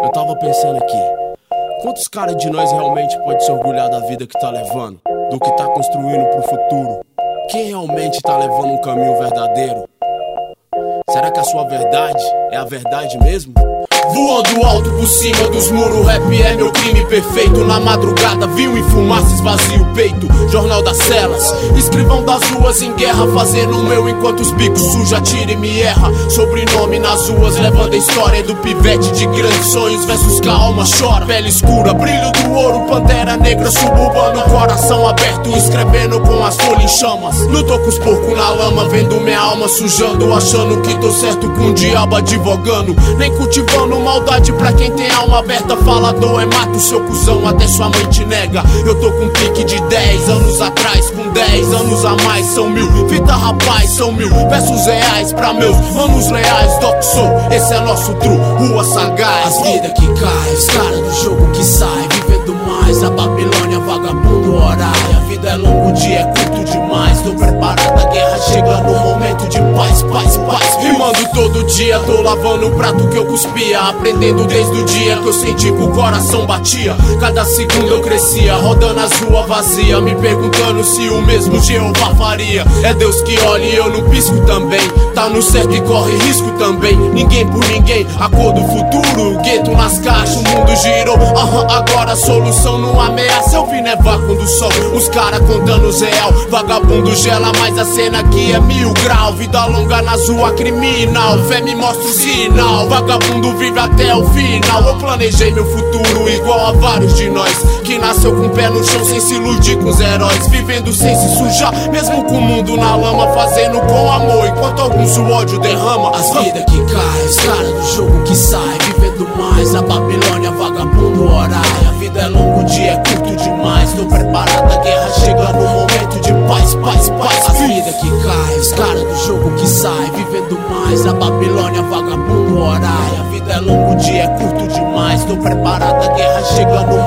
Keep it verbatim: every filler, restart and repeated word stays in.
Eu tava pensando aqui, quantos caras de nós realmente pode se orgulhar da vida que tá levando, do que tá construindo pro futuro? Quem realmente tá levando um caminho verdadeiro? Será que a sua verdade é a verdade mesmo? Voando alto por cima dos muros, rap é meu crime perfeito. Na madrugada vinho em fumaça esvazia o peito. Jornal das celas, escrivão das ruas em guerra, fazendo o meu enquanto os bicos suja, tira e me erra. Sobrenome nas ruas, levando a história do pivete de grandes sonhos. Versos que a alma chora, pele escura, brilho do ouro, pantera negra suburbano, coração aberto, escrevendo com as folhas em chamas. Lutou com os porcos na lama, vendo minha alma sujando, achando que tô certo com o diabo advogando. Nem cultivando maldade pra quem tem alma aberta. Falador é mato, seu cuzão, até sua mãe te nega. Eu tô com um pique de dez anos atrás, com dez anos a mais, são mil. Fita rapaz, são mil versos reais pra meus manos leais. Doc Soul, esse é nosso true, rua sagaz. As vida que cai, os caras do jogo que sai, vivendo mais a Babilônia, vagabundo horário. A vida é longo, o dia é curto demais. Tô preparado, a guerra chega no momento de paz, paz, paz. Rimando todo dia, tô lavando o prato que eu cuspia, aprendendo desde o dia que eu senti que o coração batia. Cada segundo eu crescia, rodando as ruas vazias, me perguntando se o mesmo Jeová faria. É Deus que olha e eu não pisco também. Tá no certo e corre risco também. Ninguém por ninguém, a cor do futuro, gueto nas caixas, o mundo girou. Aham, agora a solução não ameaça. Eu vi nevar quando o sol, os caras contando os real. Vagabundo gela, mas a cena aqui é mil grau. Vida longa nas ruas criminal, fé me mostra o sinal. Vagabundo vive até o final. Eu planejei meu futuro igual a vários de nós, que nasceu com o pé no chão sem se iludir com os heróis, vivendo sem se sujar, mesmo com o mundo na lama, fazendo com amor enquanto alguns o ódio derrama. As vidas que caem, os caras do jogo que sai, vivendo mais a Babilônia, vagabundo horário. A vida é longa, o dia é curto demais. Tô preparado, a guerra chega no momento de paz, paz, paz. As vidas que caem, os caras do jogo que sai, vivendo mais a Babilônia, vagabundo horário. A vida é longa, o dia é curto demais. Tô preparado, a guerra chega no